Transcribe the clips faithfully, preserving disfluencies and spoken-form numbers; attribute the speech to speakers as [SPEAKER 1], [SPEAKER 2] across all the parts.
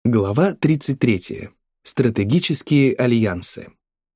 [SPEAKER 1] Глава тридцать третья. Стратегические альянсы.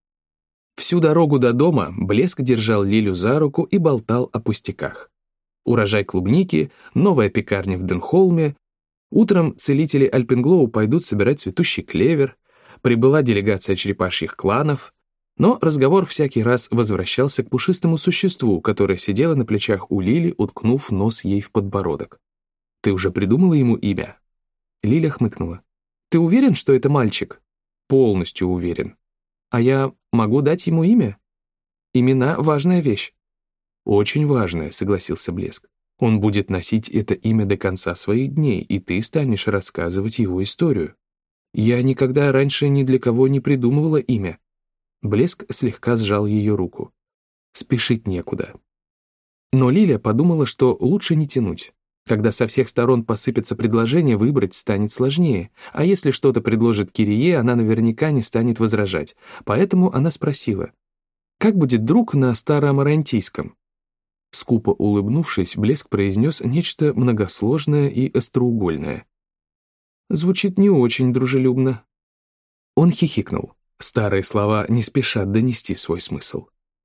[SPEAKER 1] Всю дорогу до дома Блеск держал Лилю за руку и болтал о пустяках. Урожай клубники, новая пекарня в Денхолме, утром целители Альпенглоу пойдут собирать цветущий клевер, прибыла делегация черепашьих кланов, но разговор всякий раз возвращался к пушистому существу, которое сидело на плечах у Лили, уткнув нос ей в подбородок. «Ты уже придумала ему имя?» Лиля хмыкнула. «Ты уверен, что это мальчик?» «Полностью уверен. А я могу дать ему имя? Имена — важная вещь». «Очень важная», — согласился Блеск. «Он будет носить это имя до конца своих дней, и ты станешь рассказывать его историю». «Я никогда раньше ни для кого не придумывала имя». Блеск слегка сжал ее руку. «Спешить некуда». Но Лиля подумала, что лучше не тянуть. Когда со всех сторон посыпятся предложения, выбрать станет сложнее, а если что-то предложит Кирие, она наверняка не станет возражать. Поэтому она спросила, «Как будет друг на староамарантийском?» Скупо улыбнувшись, Блеск произнес нечто многосложное и остроугольное. «Звучит не очень дружелюбно». Он хихикнул. Старые слова не спешат донести свой смысл.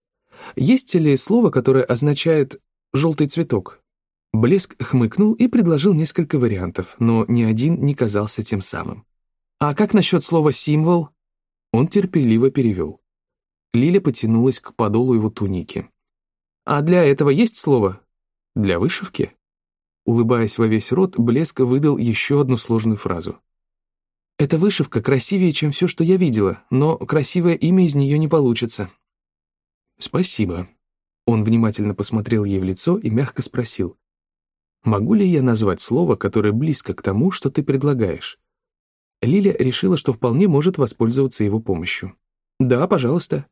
[SPEAKER 1] «Есть ли слово, которое означает «желтый цветок»?» Блеск хмыкнул и предложил несколько вариантов, но ни один не казался тем самым. «А как насчет слова «символ»?» Он терпеливо перевел. Лиля потянулась к подолу его туники. «А для этого есть слово? Для вышивки?» Улыбаясь во весь рот, Блеск выдал еще одну сложную фразу. «Эта вышивка красивее, чем все, что я видела, но красивое имя из нее не получится». «Спасибо». Он внимательно посмотрел ей в лицо и мягко спросил, «Могу ли я назвать слово, которое близко к тому, что ты предлагаешь?» Лиля решила, что вполне может воспользоваться его помощью. «Да, пожалуйста».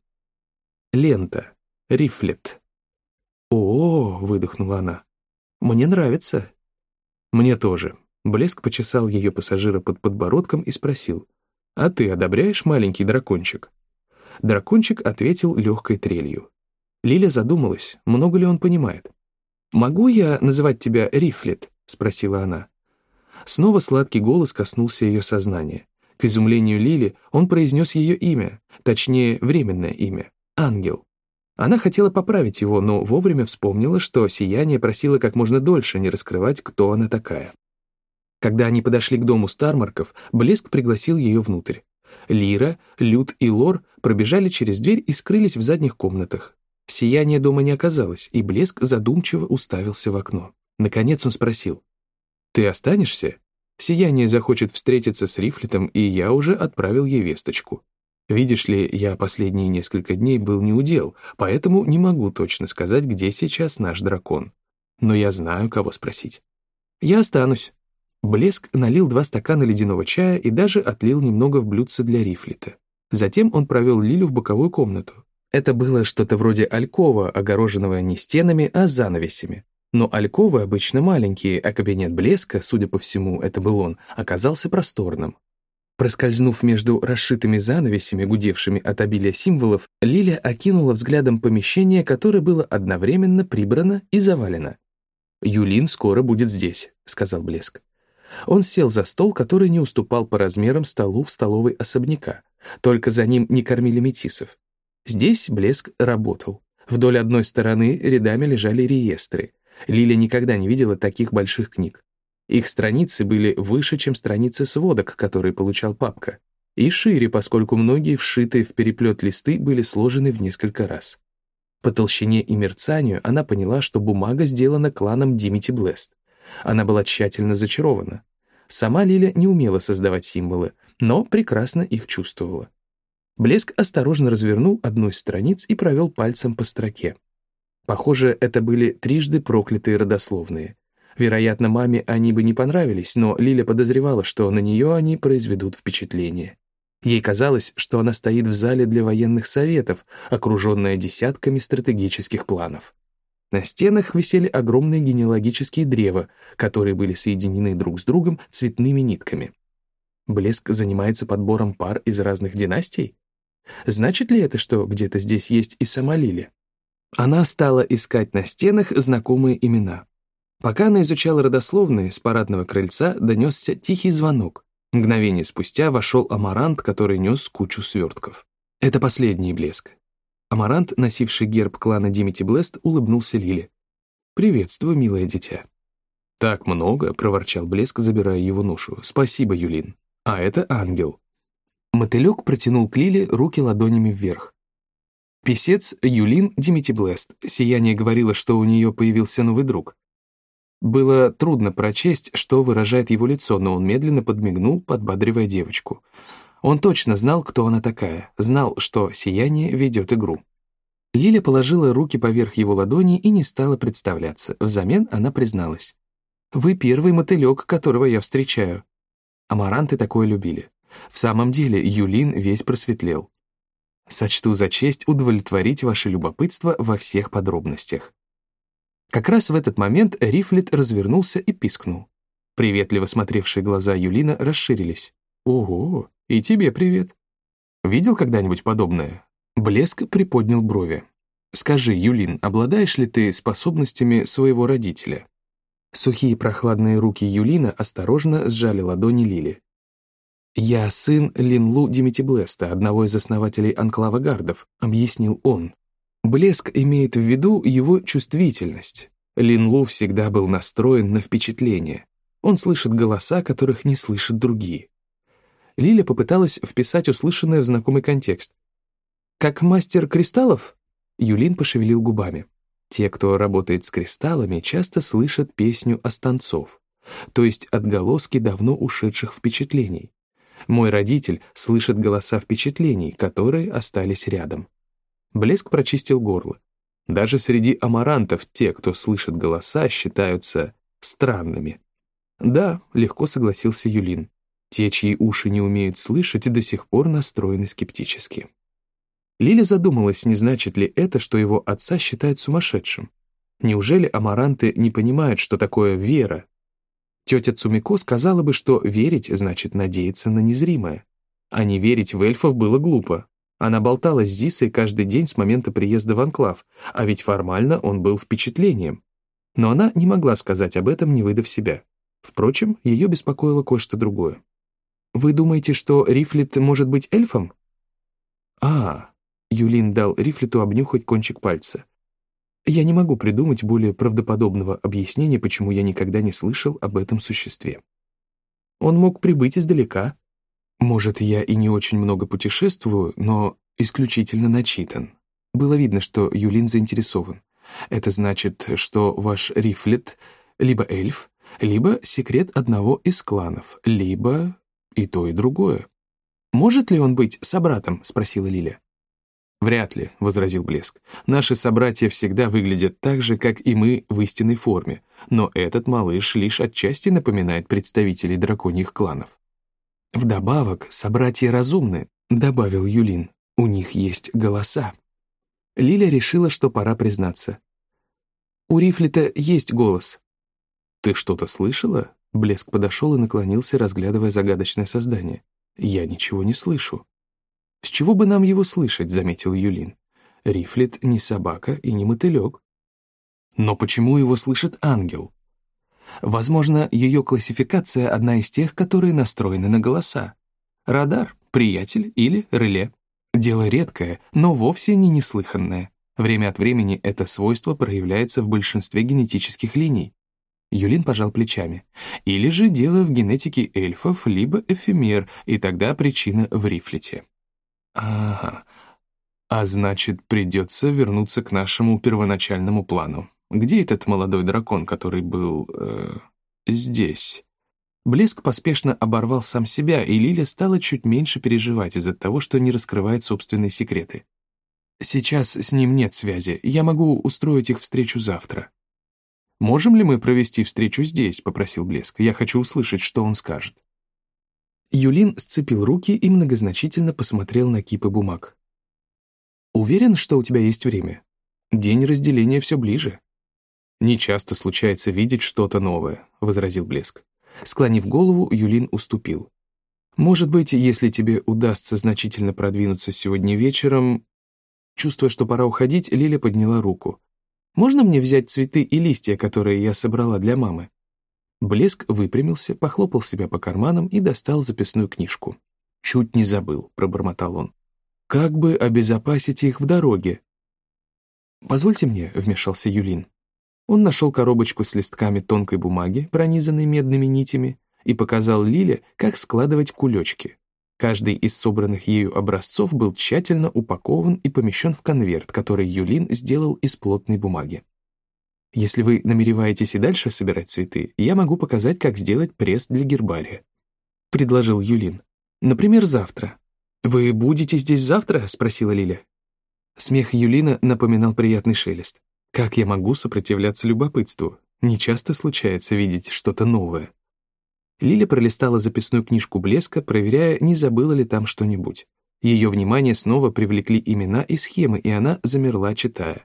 [SPEAKER 1] «Лента. Рифлет». «О-о-о», — выдохнула она. «Мне нравится». «Мне тоже». Блеск почесал ее пассажира под подбородком и спросил, «А ты одобряешь маленький дракончик?» Дракончик ответил легкой трелью. Лиля задумалась, много ли он понимает. «Могу я называть тебя Рифлет?» — спросила она. Снова сладкий голос коснулся ее сознания. К изумлению Лили он произнес ее имя, точнее, временное имя — Ангел. Она хотела поправить его, но вовремя вспомнила, что Сияние просило как можно дольше не раскрывать, кто она такая. Когда они подошли к дому Стармарков, Блеск пригласил ее внутрь. Лира, Люд и Лор пробежали через дверь и скрылись в задних комнатах. Сияния дома не оказалось, и Блеск задумчиво уставился в окно. Наконец он спросил, «Ты останешься? Сияние захочет встретиться с Рифлетом, и я уже отправил ей весточку. Видишь ли, я последние несколько дней был неудел, поэтому не могу точно сказать, где сейчас наш дракон. Но я знаю, кого спросить». «Я останусь». Блеск налил два стакана ледяного чая и даже отлил немного в блюдце для Рифлета. Затем он провел Лилю в боковую комнату. Это было что-то вроде алькова, огороженного не стенами, а занавесями. Но альковы обычно маленькие, а кабинет Блеска, судя по всему, это был он, оказался просторным. Проскользнув между расшитыми занавесями, гудевшими от обилия символов, Лиля окинула взглядом помещение, которое было одновременно прибрано и завалено. «Юлин скоро будет здесь», — сказал Блеск. Он сел за стол, который не уступал по размерам столу в столовой особняка, только за ним не кормили метисов. Здесь Блеск работал. Вдоль одной стороны рядами лежали реестры. Лиля никогда не видела таких больших книг. Их страницы были выше, чем страницы сводок, которые получал папка, и шире, поскольку многие вшитые в переплет листы были сложены в несколько раз. По толщине и мерцанию она поняла, что бумага сделана кланом Димити Блест. Она была тщательно зачарована. Сама Лиля не умела создавать символы, но прекрасно их чувствовала. Блеск осторожно развернул одну из страниц и провел пальцем по строке. Похоже, это были трижды проклятые родословные. Вероятно, маме они бы не понравились, но Лиля подозревала, что на нее они произведут впечатление. Ей казалось, что она стоит в зале для военных советов, окруженная десятками стратегических планов. На стенах висели огромные генеалогические древа, которые были соединены друг с другом цветными нитками. Блеск занимается подбором пар из разных династий? Значит ли это, что где-то здесь есть и сама Лиля? Она стала искать на стенах знакомые имена. Пока она изучала родословные, с парадного крыльца донесся тихий звонок. Мгновение спустя вошел Амарант, который нес кучу свертков. Это последний блеск. Амарант, носивший герб клана Димити Блест, улыбнулся Лиле. «Приветствую, милое дитя». «Так много», — проворчал Блеск, забирая его ношу. «Спасибо, Юлин. А это ангел». Мотылек протянул к Лиле руки ладонями вверх. Писец Юлин Димити Блест. Сияние говорило, что у нее появился новый друг. Было трудно прочесть, что выражает его лицо, но он медленно подмигнул, подбадривая девочку. Он точно знал, кто она такая, знал, что сияние ведет игру. Лиля положила руки поверх его ладони и не стала представляться. Взамен она призналась. «Вы первый мотылек, которого я встречаю». Амаранты такое любили. В самом деле Юлин весь просветлел. «Сочту за честь удовлетворить ваше любопытство во всех подробностях». Как раз в этот момент Рифлет развернулся и пискнул. Приветливо смотревшие глаза Юлина расширились. «Ого, и тебе привет. Видел когда-нибудь подобное?» Блеск приподнял брови. «Скажи, Юлин, обладаешь ли ты способностями своего родителя?» Сухие прохладные руки Юлина осторожно сжали ладони Лили. «Я сын Линлу Димити Блеста, одного из основателей Анклава Гардов», — объяснил он. Блеск имеет в виду его чувствительность. Линлу всегда был настроен на впечатление. Он слышит голоса, которых не слышат другие. Лиля попыталась вписать услышанное в знакомый контекст. «Как мастер кристаллов?» Юлин пошевелил губами. Те, кто работает с кристаллами, часто слышат песню останцов, то есть отголоски давно ушедших впечатлений. Мой родитель слышит голоса впечатлений, которые остались рядом. Блеск прочистил горло. Даже среди амарантов те, кто слышит голоса, считаются странными. Да, легко согласился Юлин. Те, чьи уши не умеют слышать, до сих пор настроены скептически. Лиля задумалась, не значит ли это, что его отца считают сумасшедшим. Неужели амаранты не понимают, что такое вера? Тетя Цумико сказала бы, что верить значит надеяться на незримое. А не верить в эльфов было глупо. Она болтала с Зисой каждый день с момента приезда в Анклав, а ведь формально он был впечатлением. Но она не могла сказать об этом, не выдав себя. Впрочем, ее беспокоило кое-что другое. «Вы думаете, что Рифлет может быть эльфом?» «А...» Юлин дал Рифлету обнюхать кончик пальца. «Я не могу придумать более правдоподобного объяснения, почему я никогда не слышал об этом существе. Он мог прибыть издалека. Может, я и не очень много путешествую, но исключительно начитан». Было видно, что Юлин заинтересован. Это значит, что ваш Рифлет либо эльф, либо секрет одного из кланов, либо и то, и другое. «Может ли он быть собратом?» — спросила Лиля. «Вряд ли», — возразил Блеск. «Наши собратья всегда выглядят так же, как и мы в истинной форме, но этот малыш лишь отчасти напоминает представителей драконьих кланов». «Вдобавок, собратья разумны», — добавил Юлин. «У них есть голоса». Лиля решила, что пора признаться. «У Рифлета есть голос». «Ты что-то слышала?» Блеск подошел и наклонился, разглядывая загадочное создание. «Я ничего не слышу». «С чего бы нам его слышать?» — заметил Юлин. «Рифлет не собака и не мотылек». «Но почему его слышит ангел?» «Возможно, ее классификация одна из тех, которые настроены на голоса. Радар, приятель или реле. Дело редкое, но вовсе не неслыханное. Время от времени это свойство проявляется в большинстве генетических линий». Юлин пожал плечами. «Или же дело в генетике эльфов, либо эфемер, и тогда причина в Рифлете». «Ага, а значит, придется вернуться к нашему первоначальному плану. Где этот молодой дракон, который был... Э, здесь?» Блеск поспешно оборвал сам себя, и Лиля стала чуть меньше переживать из-за того, что не раскрывает собственные секреты. «Сейчас с ним нет связи, я могу устроить их встречу завтра». «Можем ли мы провести встречу здесь?» — попросил Блеск. «Я хочу услышать, что он скажет». Юлин сцепил руки и многозначительно посмотрел на кипы бумаг. «Уверен, что у тебя есть время? День разделения все ближе». «Не часто случается видеть что-то новое», — возразил Блеск. Склонив голову, Юлин уступил. «Может быть, если тебе удастся значительно продвинуться сегодня вечером...» Чувствуя, что пора уходить, Лиля подняла руку. «Можно мне взять цветы и листья, которые я собрала для мамы?» Блеск выпрямился, похлопал себя по карманам и достал записную книжку. «Чуть не забыл», — пробормотал он. «Как бы обезопасить их в дороге?» «Позвольте мне», — вмешался Юлин. Он нашел коробочку с листками тонкой бумаги, пронизанной медными нитями, и показал Лиле, как складывать кулечки. Каждый из собранных ею образцов был тщательно упакован и помещен в конверт, который Юлин сделал из плотной бумаги. «Если вы намереваетесь и дальше собирать цветы, я могу показать, как сделать пресс для гербария», — предложил Юлин. «Например, завтра». «Вы будете здесь завтра?» — спросила Лиля. Смех Юлина напоминал приятный шелест. «Как я могу сопротивляться любопытству? Не часто случается видеть что-то новое». Лиля пролистала записную книжку Блеска, проверяя, не забыла ли там что-нибудь. Ее внимание снова привлекли имена и схемы, и она замерла, читая.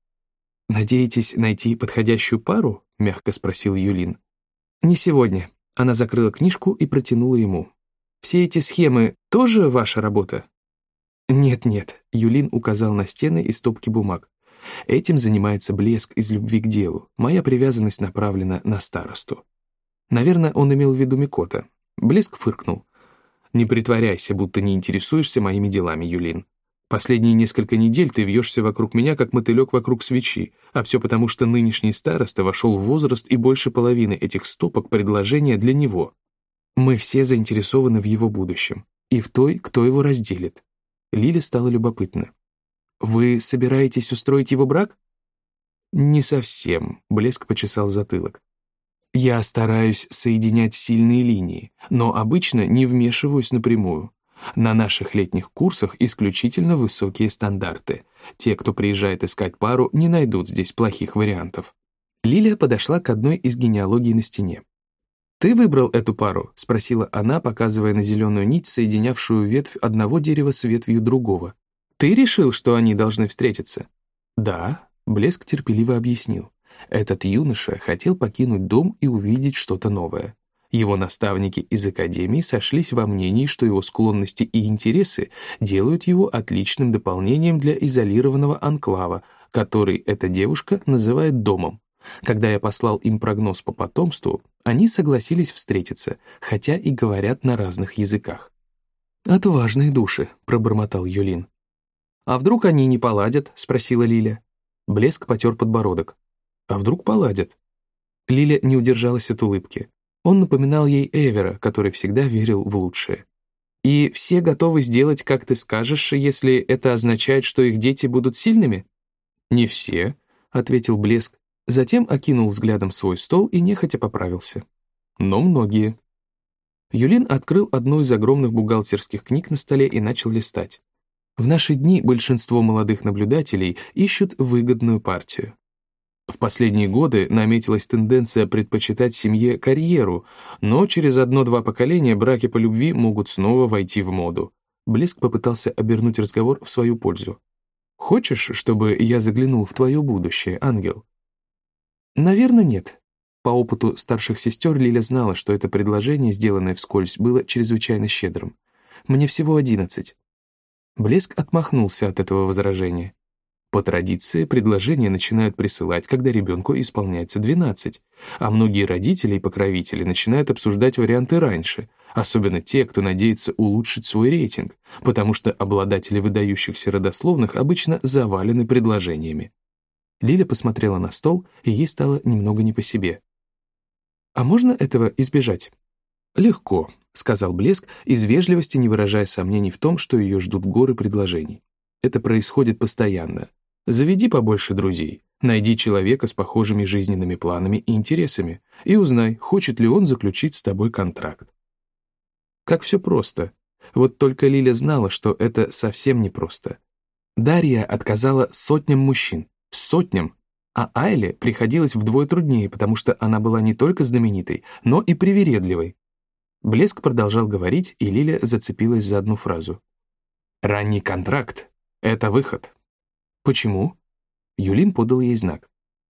[SPEAKER 1] «Надеетесь найти подходящую пару?» — мягко спросил Юлин. «Не сегодня». Она закрыла книжку и протянула ему. «Все эти схемы тоже ваша работа?» «Нет-нет», — Юлин указал на стены и стопки бумаг. «Этим занимается Блеск из любви к делу. Моя привязанность направлена на старосту». Наверное, он имел в виду Микота. Блеск фыркнул. «Не притворяйся, будто не интересуешься моими делами, Юлин. Последние несколько недель ты вьешься вокруг меня, как мотылек вокруг свечи, а все потому, что нынешний староста вошел в возраст, и больше половины этих стопок предложения для него. Мы все заинтересованы в его будущем, и в той, кто его разделит». Лиле стало любопытно. «Вы собираетесь устроить его брак?» «Не совсем», — Блеск почесал затылок. «Я стараюсь соединять сильные линии, но обычно не вмешиваюсь напрямую. На наших летних курсах исключительно высокие стандарты. Те, кто приезжает искать пару, не найдут здесь плохих вариантов». Лилия подошла к одной из генеалогий на стене. «Ты выбрал эту пару?» — спросила она, показывая на зеленую нить, соединявшую ветвь одного дерева с ветвью другого. «Ты решил, что они должны встретиться?» «Да», — Блеск терпеливо объяснил. Этот юноша хотел покинуть дом и увидеть что-то новое. Его наставники из академии сошлись во мнении, что его склонности и интересы делают его отличным дополнением для изолированного анклава, который эта девушка называет домом. Когда я послал им прогноз по потомству, они согласились встретиться, хотя и говорят на разных языках. «Отважные души», — пробормотал Юлин. «А вдруг они не поладят?» — спросила Лиля. Блеск потер подбородок. «А вдруг поладят?» Лиля не удержалась от улыбки. Он напоминал ей Эвера, который всегда верил в лучшее. «И все готовы сделать, как ты скажешь, если это означает, что их дети будут сильными?» «Не все», — ответил Блеск. Затем окинул взглядом свой стол и нехотя поправился. «Но многие». Юлин открыл одну из огромных бухгалтерских книг на столе и начал листать. В наши дни большинство молодых наблюдателей ищут выгодную партию. В последние годы наметилась тенденция предпочитать семье карьеру, но через одно-два поколения браки по любви могут снова войти в моду. Блеск попытался обернуть разговор в свою пользу. «Хочешь, чтобы я заглянул в твое будущее, ангел?» «Наверное, нет». По опыту старших сестер Лиля знала, что это предложение, сделанное вскользь, было чрезвычайно щедрым. «Мне всего одиннадцать». Блеск отмахнулся от этого возражения. По традиции, предложения начинают присылать, когда ребенку исполняется двенадцать, а многие родители и покровители начинают обсуждать варианты раньше, особенно те, кто надеется улучшить свой рейтинг, потому что обладатели выдающихся родословных обычно завалены предложениями. Лиля посмотрела на стол, и ей стало немного не по себе. «А можно этого избежать?» «Легко», — сказал Блеск, из вежливости не выражая сомнений в том, что ее ждут горы предложений. «Это происходит постоянно. Заведи побольше друзей, найди человека с похожими жизненными планами и интересами и узнай, хочет ли он заключить с тобой контракт». Как все просто. Вот только Лиля знала, что это совсем непросто. Дарья отказала сотням мужчин, сотням, а Айле приходилось вдвое труднее, потому что она была не только знаменитой, но и привередливой. Блеск продолжал говорить, и Лиля зацепилась за одну фразу. «Ранний контракт — это выход». «Почему?» Юлин подал ей знак.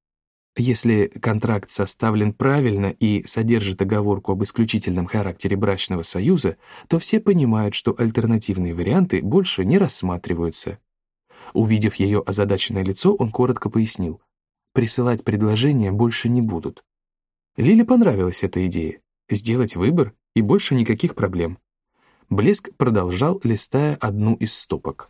[SPEAKER 1] Если контракт составлен правильно и содержит оговорку об исключительном характере брачного союза, то все понимают, что альтернативные варианты больше не рассматриваются. Увидев ее озадаченное лицо, он коротко пояснил. Присылать предложения больше не будут. Лиле понравилась эта идея — сделать выбор и больше никаких проблем. Блеск продолжал, листая одну из стопок.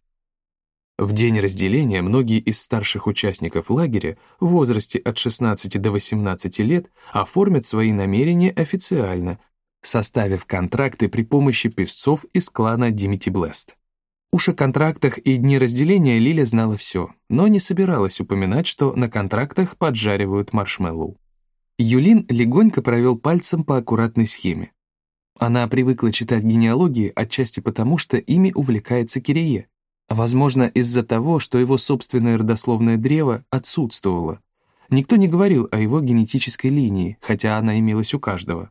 [SPEAKER 1] В день разделения многие из старших участников лагеря в возрасте от шестнадцати до восемнадцати лет оформят свои намерения официально, составив контракты при помощи песцов из клана Димити Блест. Уж о контрактах и дне разделения Лиля знала все, но не собиралась упоминать, что на контрактах поджаривают маршмеллоу. Юлин легонько провел пальцем по аккуратной схеме. Она привыкла читать генеалогии отчасти потому, что ими увлекается Кирие. Возможно, из-за того, что его собственное родословное древо отсутствовало. Никто не говорил о его генетической линии, хотя она имелась у каждого.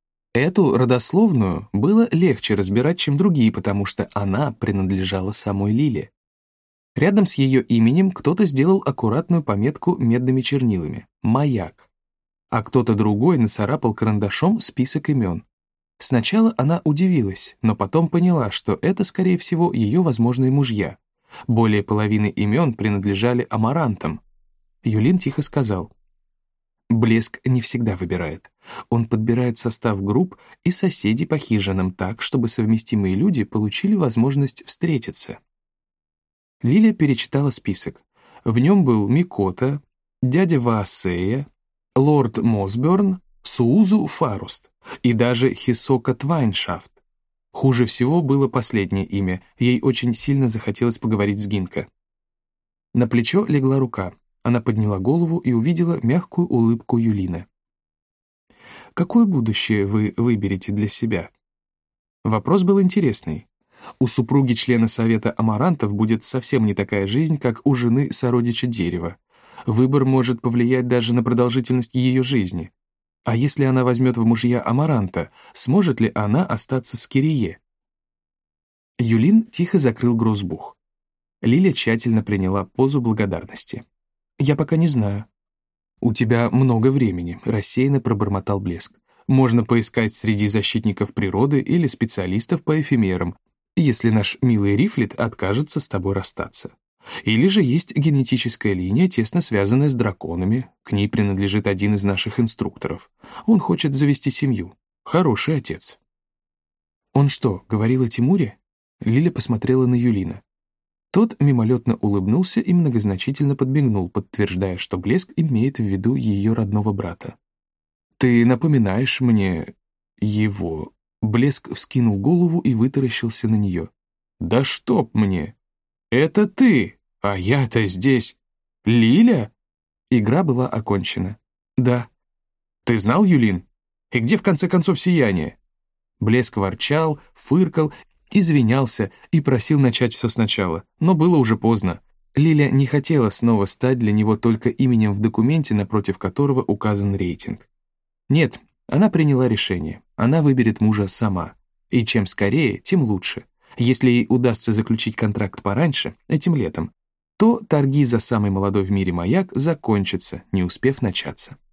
[SPEAKER 1] Эту родословную было легче разбирать, чем другие, потому что она принадлежала самой Лиле. Рядом с ее именем кто-то сделал аккуратную пометку медными чернилами «Маяк», а кто-то другой нацарапал карандашом список имен. Сначала она удивилась, но потом поняла, что это, скорее всего, ее возможные мужья. Более половины имен принадлежали амарантам. Юлин тихо сказал: «Блеск не всегда выбирает. Он подбирает состав групп и соседей по хижинам так, чтобы совместимые люди получили возможность встретиться». Лиля перечитала список. В нем был Микота, дядя Ваасея, лорд Мосберн, Суузу Фаруст и даже Хисока Твайншафт. Хуже всего было последнее имя, ей очень сильно захотелось поговорить с Гинко. На плечо легла рука, она подняла голову и увидела мягкую улыбку Юлина. «Какое будущее вы выберете для себя?» Вопрос был интересный. У супруги члена Совета Амарантов будет совсем не такая жизнь, как у жены сородича дерева. Выбор может повлиять даже на продолжительность ее жизни. А если она возьмет в мужья Амаранта, сможет ли она остаться с Кирие? Юлин тихо закрыл грозбух. Лиля тщательно приняла позу благодарности. «Я пока не знаю». «У тебя много времени», — рассеянно пробормотал Блеск. «Можно поискать среди защитников природы или специалистов по эфемерам, если наш милый Рифлет откажется с тобой расстаться. Или же есть генетическая линия, тесно связанная с драконами. К ней принадлежит один из наших инструкторов. Он хочет завести семью. Хороший отец». «Он что, говорил о Тимуре?» Лиля посмотрела на Юлина. Тот мимолетно улыбнулся и многозначительно подмигнул, подтверждая, что Блеск имеет в виду ее родного брата. «Ты напоминаешь мне его». Блеск вскинул голову и вытаращился на нее. «Да чтоб мне! Это ты! А я-то здесь! Лиля?» Игра была окончена. «Да». «Ты знал, Юлин? И где, в конце концов, сияние?» Блеск ворчал, фыркал, извинялся и просил начать все сначала, но было уже поздно. Лиля не хотела снова стать для него только именем в документе, напротив которого указан рейтинг. Нет, она приняла решение. Она выберет мужа сама. И чем скорее, тем лучше. Если ей удастся заключить контракт пораньше, этим летом, то торги за самый молодой в мире маяк закончатся, не успев начаться.